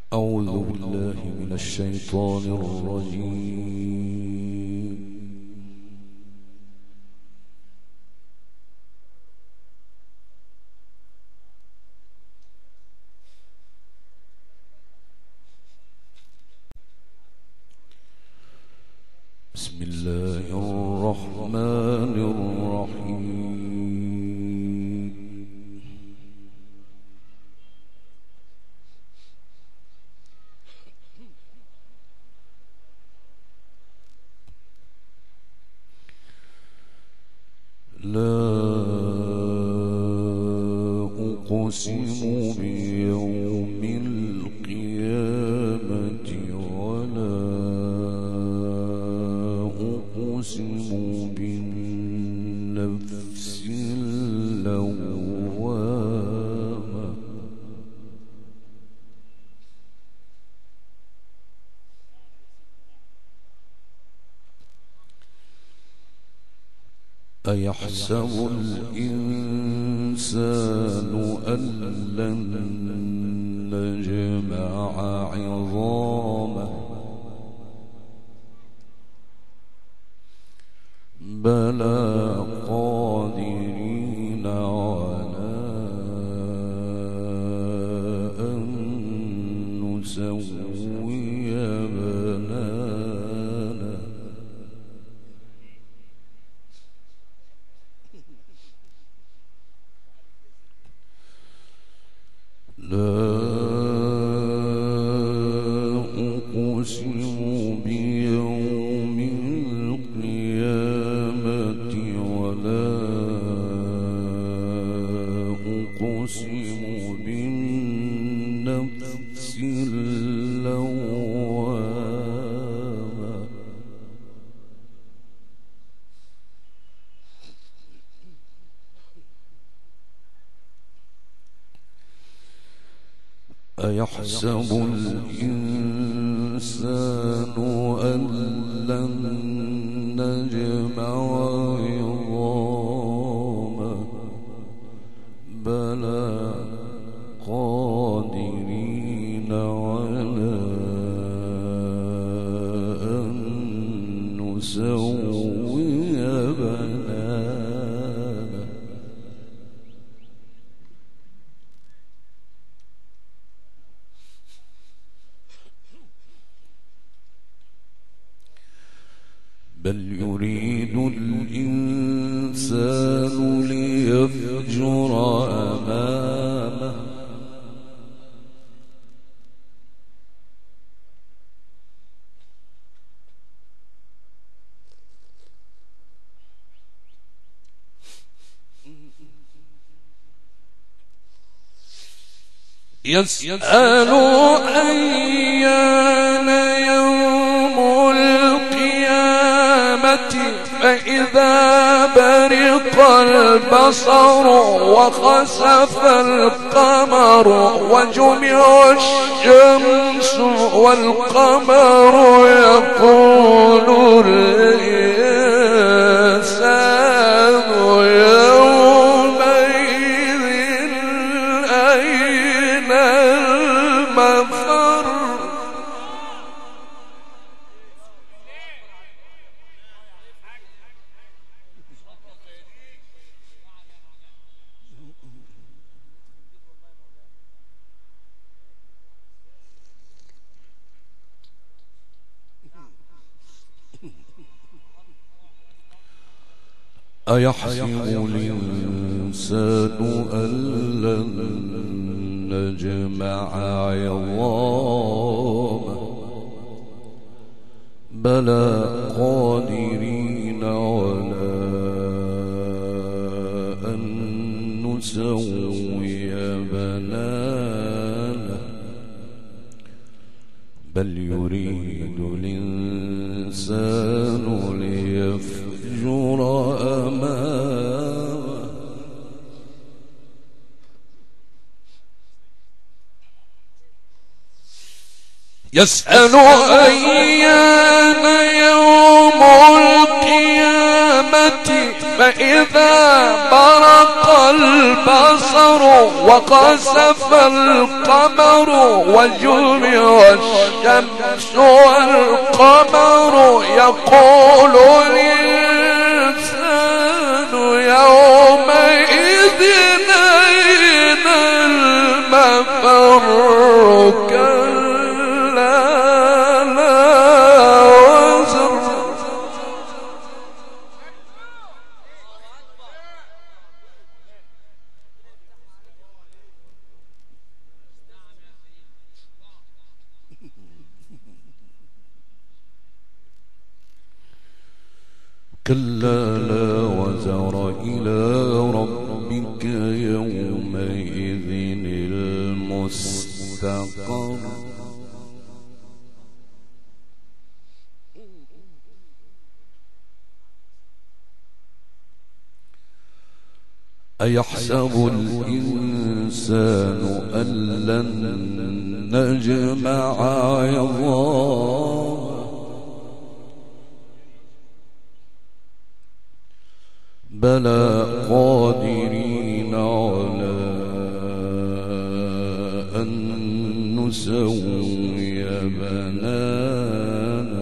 أعوذ بالله من الشيطان الرجيم. بسم الله الرحمن الرحيم. لا أقسم بيوم القيامة ولا أقسم بالنفس اللوامة. أيحسب الإنسان أن لن نجمع عظامه بلى قادرين على أن نسوي بنانا. لا أقسم بيوم القيامة ولا أقسم بالنفس اللوامة. أيحسب الإنسان أن لن نجمع عظامه بلى قادرين على أن نسوي بنانا. بل يريد الإنسان ليفجر أمامه يسأل أيان يوم القيامة فإذا برق البصر وخسف القمر وجمع الشمس والقمر يقول الإنسان يومئذ أين المفر. أيحسب الإنسان أن لن نجمع عظامه بلى قادرين على أن نسوي بنانا. بل يريد الإنسان ليفجر أمامه يسأل أيان يوم القيامة فإذا برق البصر وخسف القمر وجمع الشمس والقمر يقول الإنسان يومئذ أين المفر كلا لا وزر كلا لا وزر إلى ربك يومئذ المستقر أيحسب الإنسان أن لن نجمع عظامه بلى قادرين على أن نسوي بنانه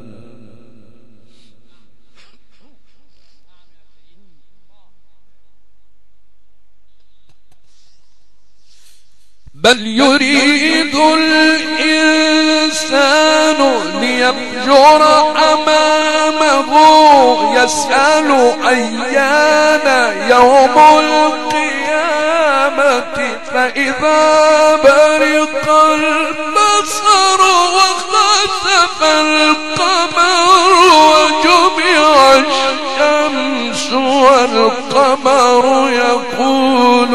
بل يريد الإنسان ليفجر أمامه يسأل أيان يوم القيامة فإذا برق البصر وخسف القمر وجمع الشمس والقمر يقول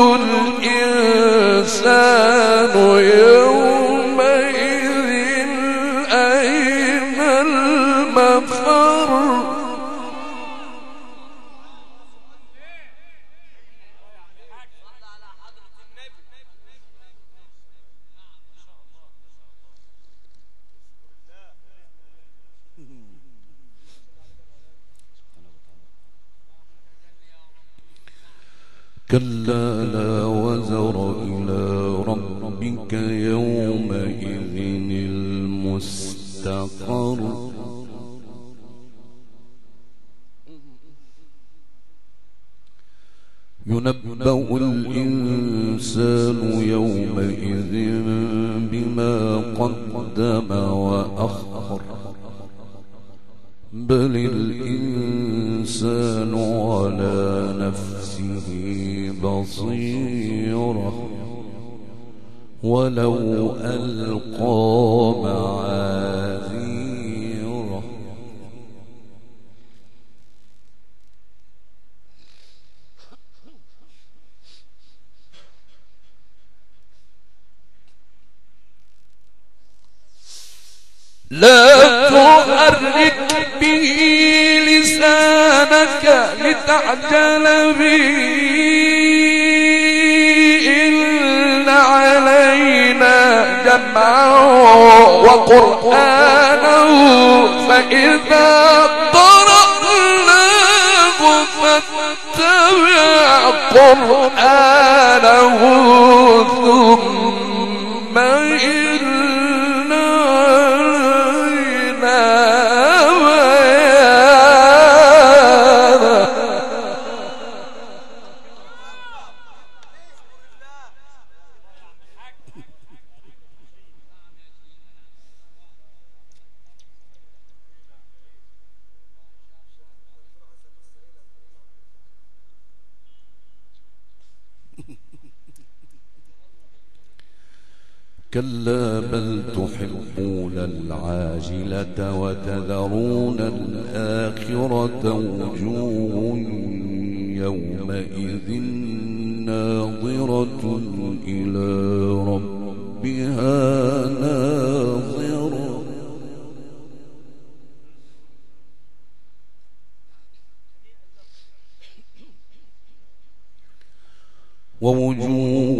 الإنسان يومئذ أين المفر كلا لا وزر إلى ربك يومئذ المستقر ينبأ الإنسان يومئذ بما قدم وأخر بل الإنسان على نفسه بصيرة ولو ألقى معاذيره لا تحرك به لسانك لتعجل به إن علينا جمعه وقرآنه فإذا قرأناه فاتبع قرآنه ثم كلا بل تحبون العاجلة وتذرون الآخرة وجوه يومئذ ناظرة إلى ربها ناظرة ووجوه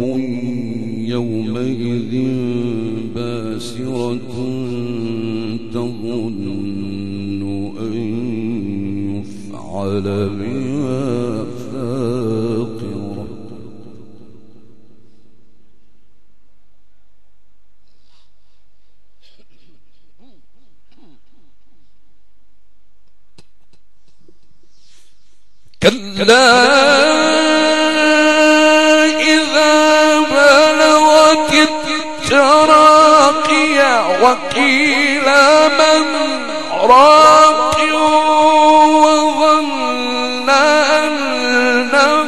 يومئذ باسرة تظن أن يفعل بها فاقرة كلا إذا بلغت التراقي وقيل من راق وظن أنه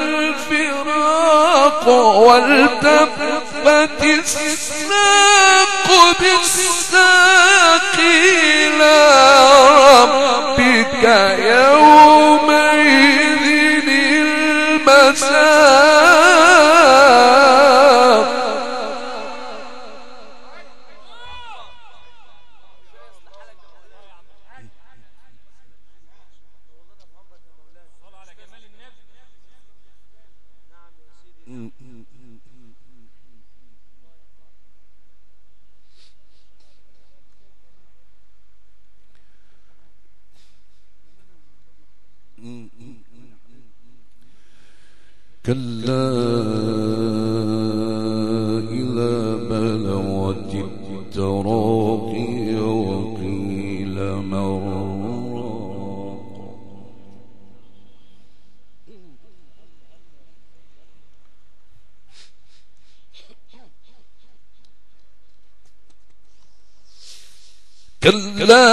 الفراق والتفت الساق بالساق إلى ربك يومئذ المساق كلا إذا بلغت التراقي وقيل من راق كلا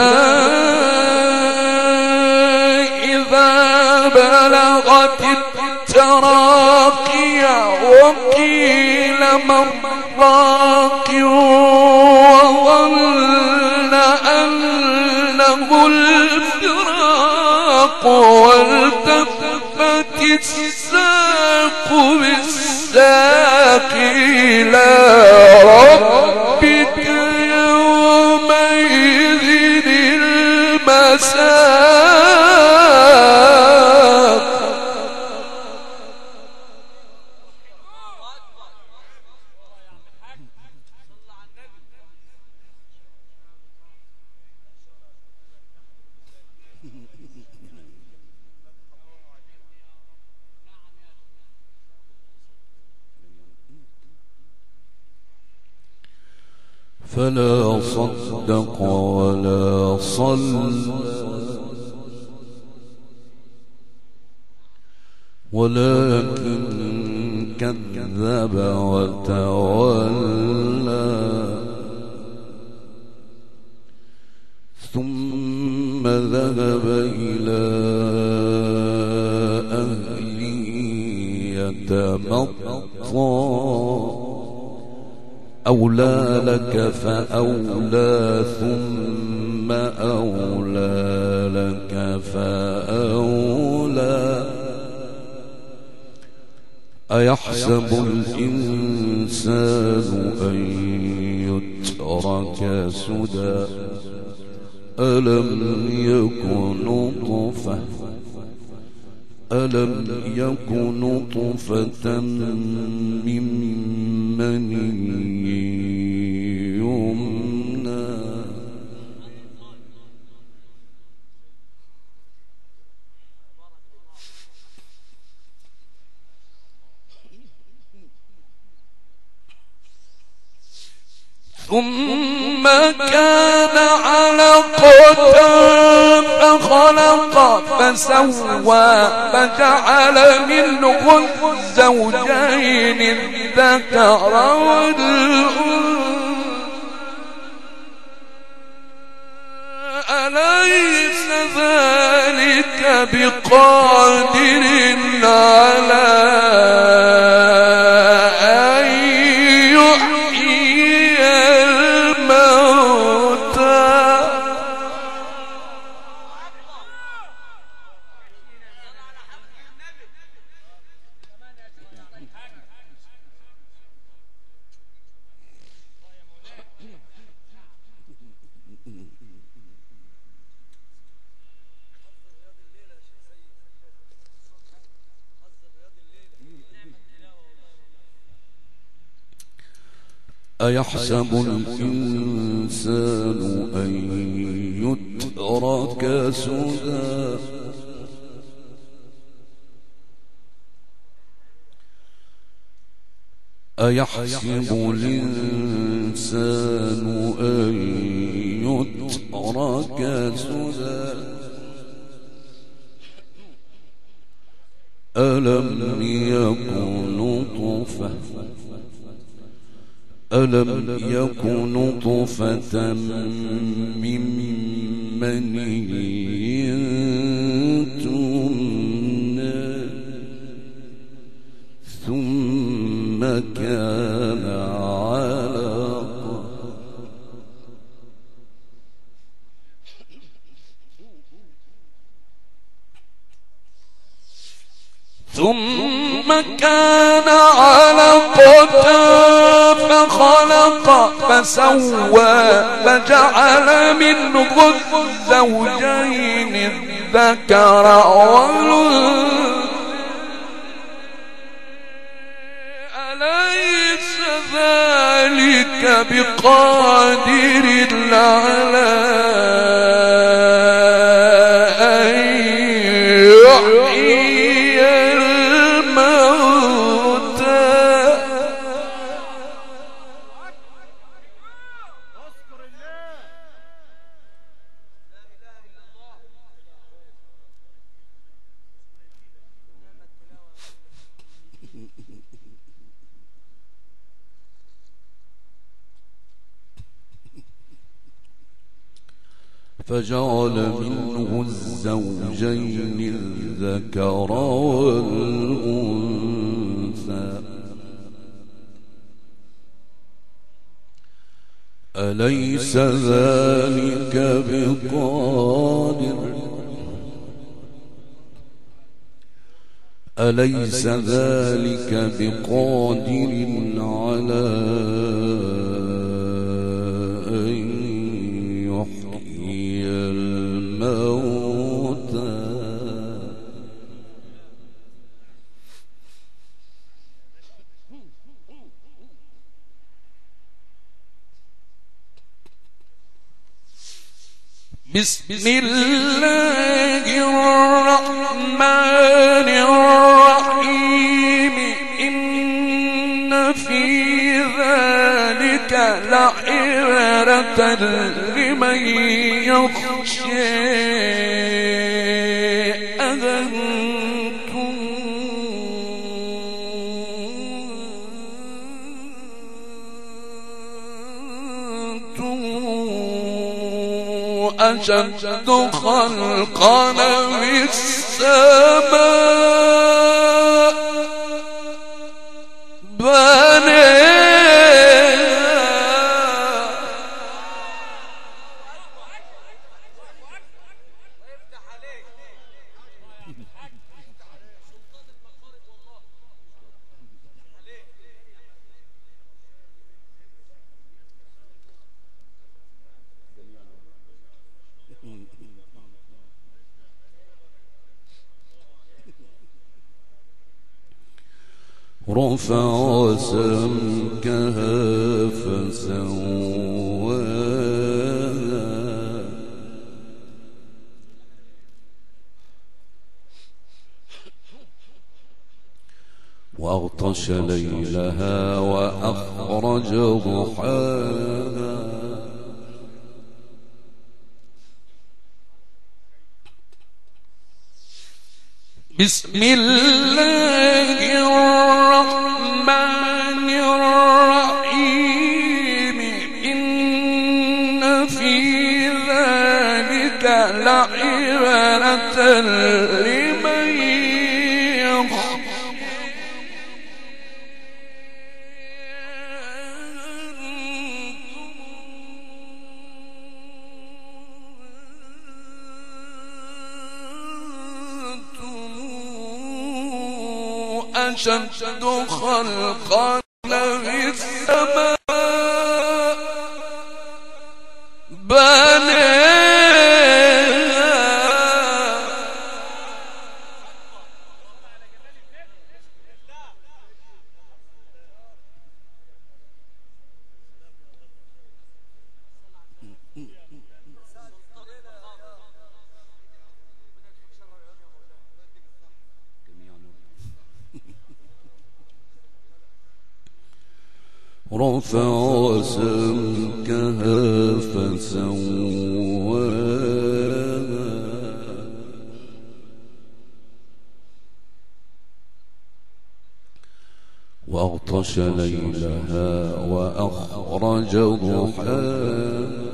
إذا بلغت التراقي وقيل من راق وظن أنه الفراق والتفت الساق بالساق إلى ربك يومئذ المساق فلا صدق ولا صلى ولكن كذب وتولى ثم ذهب إلى أهله يتمطى أولى لك فأولى ثم أولى لك فأولى أيحسب الإنسان أن يترك سدى ألم يكن نطفة من مني يمنى ثم كان علقة فخلق فسوى فجعل منه الزوجين الذكر والأنثى أليس ذلك بقادر على أن يحيي الموتى أيحسب الإنسان أن يترك سدى أيحسب الإنسان أن يترك سدى ألم يكن نطفة من مني تمنى ثم كان علقة فخلق فسوى فجعل منه الزوجين الذكر والأنثى أليس ذلك بقادر على أن يحيي الموتى فجعل منه الزوجين الذكر والأنثى أليس ذلك بقادر على أن يحيي الموتى بسم الله الرحمن الرحيم إن في ذلك لعبرة لمن يخشى أشد خلقا من السماء رفع سمكها فسواها وأغطش ليلها وأخرج ضحاها بسم الله الرحمن الرحيم إن في ذلك لعبرة لمن يخشى أشد خلقا من السماء رفع سمكها فسواها وأغطش ليلها وأخرج ضحاها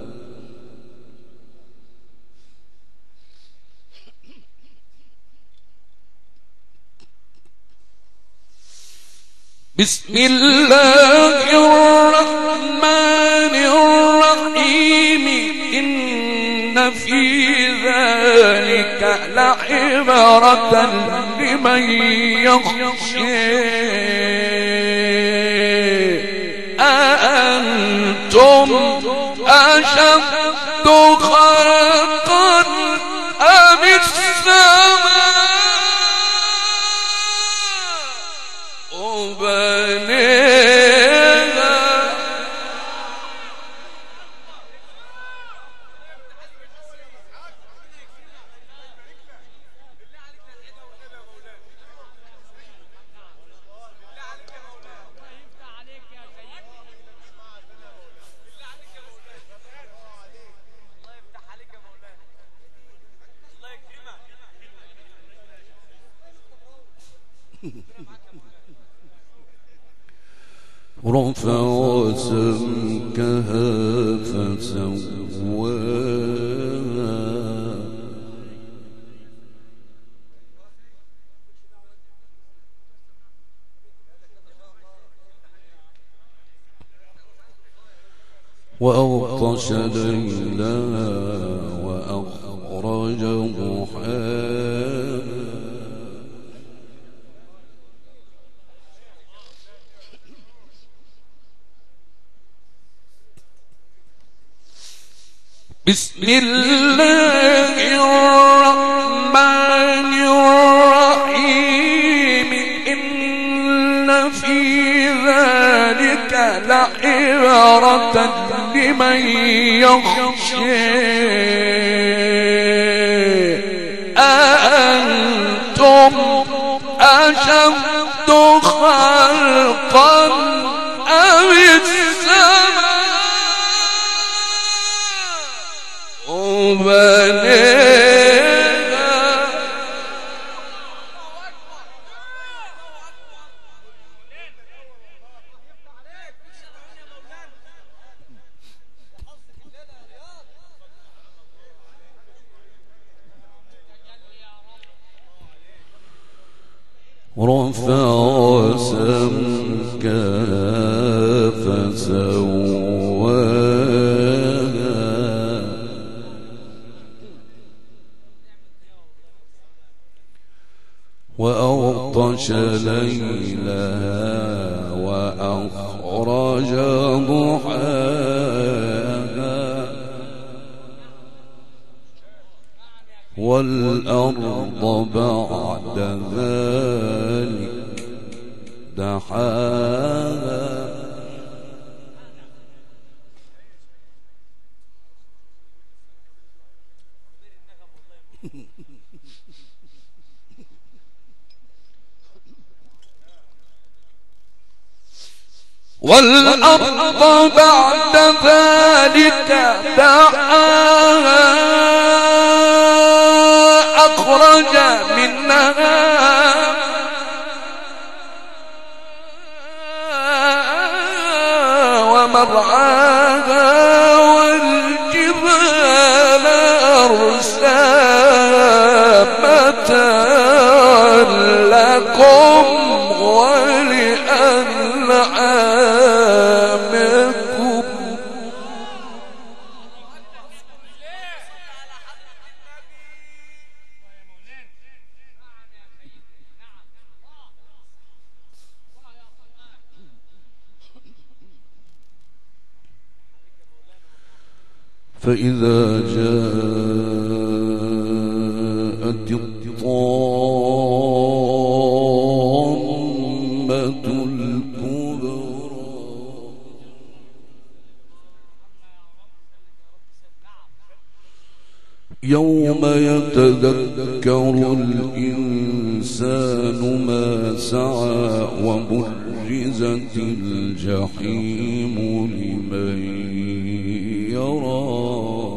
بسم الله الرحمن الرحيم إن في ذلك لعبرة لمن يخشى أأنتم أشد خلقا أم السماء بنيها رفع سمكها فسواها وأغطش ليلها وأخرج ضحاها بسم الله الرحمن الرحيم إن في ذلك لعبرة لمن يخشى أأنتم أشد خلقا أم السماء بنيها رفع سمكها فسواها وأغطش ليلها وأخرج ضحاها والأرض بعد ذلك دحاها والأرض بعد ذلك دحاها أخرج منها ومرعاها والجبال أرساها متاعا لكم ولأنعامكم فإذا جاءت الطامة الكبرى يوم يتذكر الإنسان ما سعى وبرزت وبرزت الجحيم لمن يرى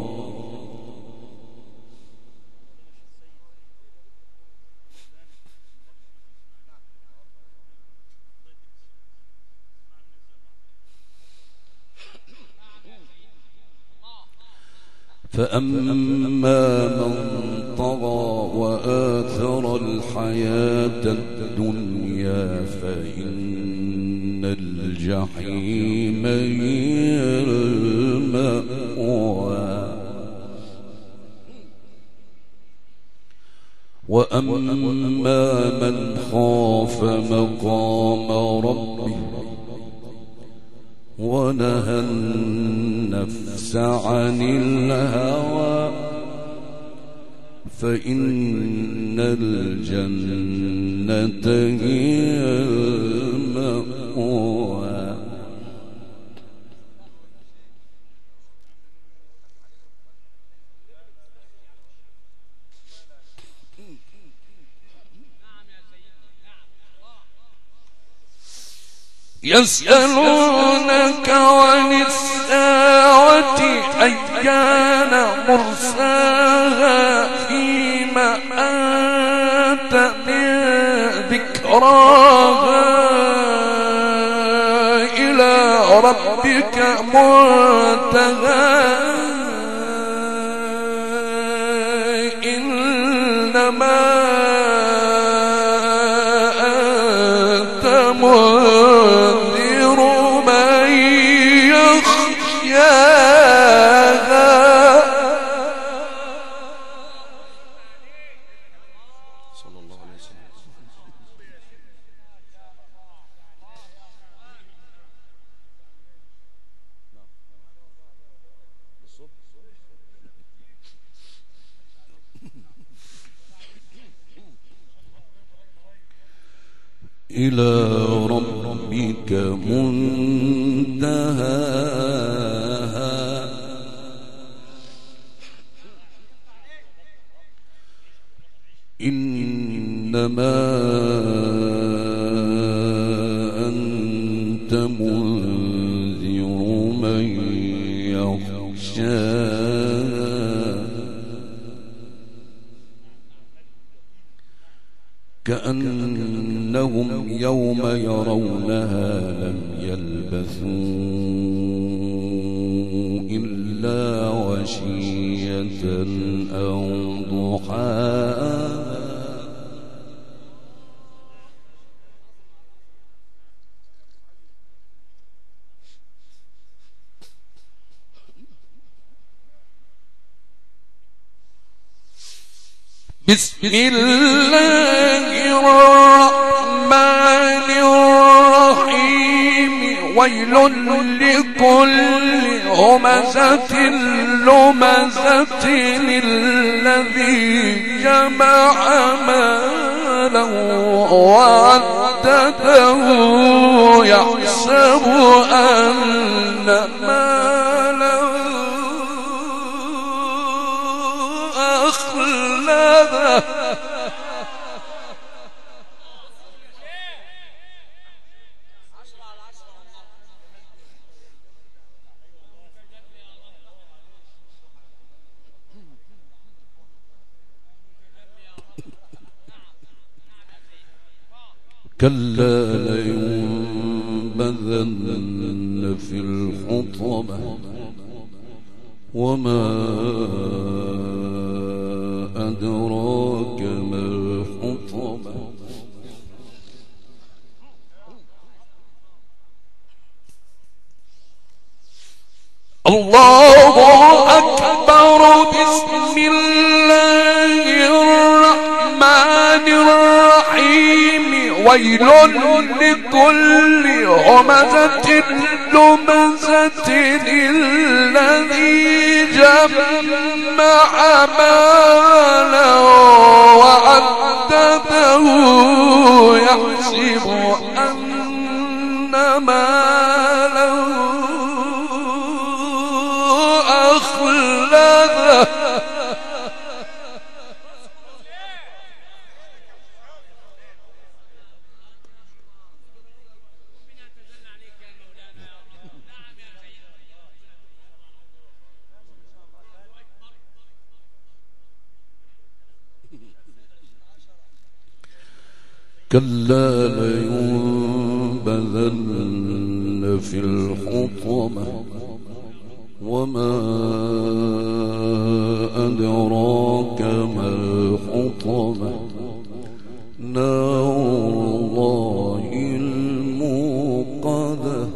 فأما من طغى وآثر الحياة الدنيا فإن الجحيم هي المأوى وأما من خاف مقام ربه ونهى النفس عن الهوى فإن الجنة هي المأوى يسألونك عن الساعة أيان مرساها فيما أنت من ذكراها إلى ربك منتهاها إنما أنت منذر من يخشاها صلى الله عليه وسلم. إلى ربك منتهاها إنما أنت منذر من يخشاها كأنهم يوم يرونها لم يلبثوا إلا عشية أو ضحاها بسم الله الرحمن الرحيم ويل لكل همزة لمزة الذي جمع مالا وعدده يحسب أن ماله أخلده كلا لينبذن في الحطمة وما أدراك ما الحطمة الله أكبر بسم الله الرحمن الرحيم ويل لكل همزة لمزة الذي جمع مالا وعدده يحسب أن ماله أخلده كلا لينبذن في الحطمة وما أدراك ما الحطمة نار الله الموقدة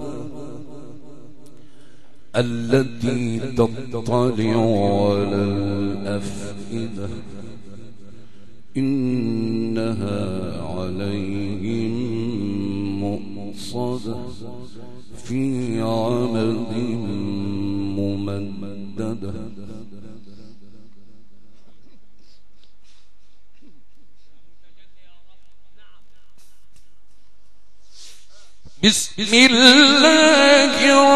التي تطلع على الأفئدة إنها عليهم مؤصدة في عمد ممددة. بسم الله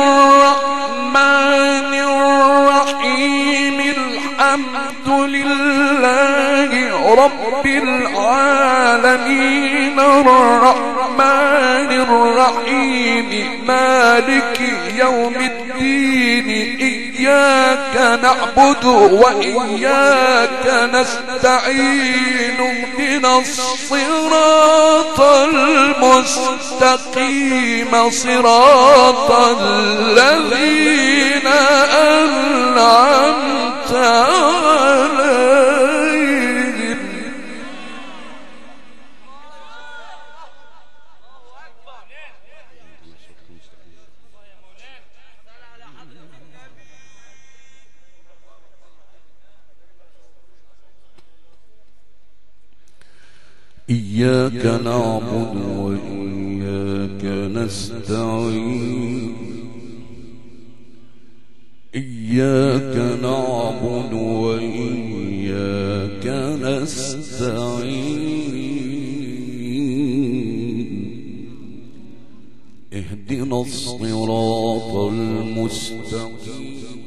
الرحمن الرحيم الحمد لله رب العالمين الرحمن الرحيم مالك يوم الدين إياك نعبد وإياك نستعين اهدنا الصراط المستقيم صراط الذين أنعمت عليهم إياك نعبد وإياك نستعين إياك نعبد وإياك نستعين اهدنا الصراط المستقيم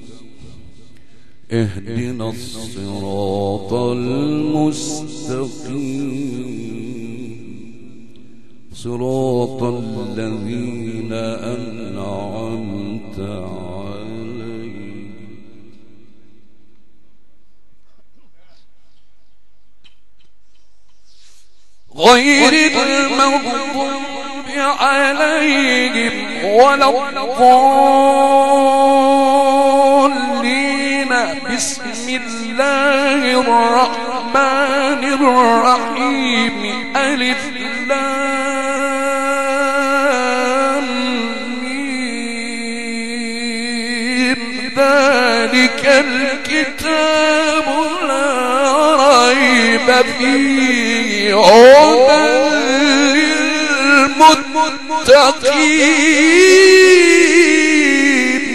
اهدنا الصراط المستقيم صراط الذين أنعمت عليهم غير المغضوب عليهم ولا الضالين. بسم الله الرحمن الرحيم ألف لام ميم ذلك الكتاب لا ريب فيه هدى للمتقين.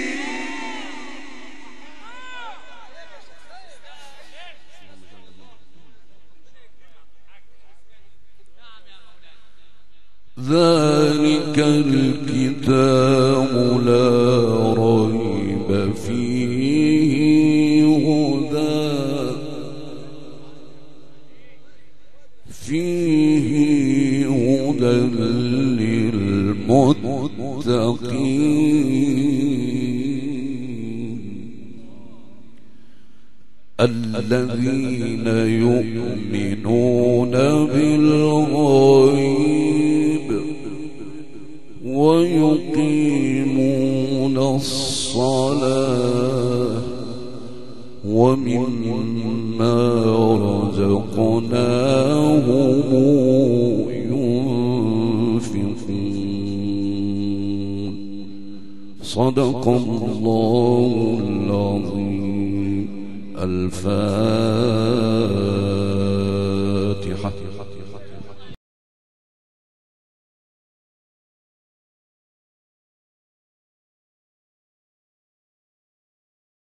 ذلك الكتاب لا ريب فيه هدى للمتقين الذين يؤمنون بالغيب ويقيمون الصلاة ومما رزقناهم ينفقون. صدق الله العظيم. الفاتحة.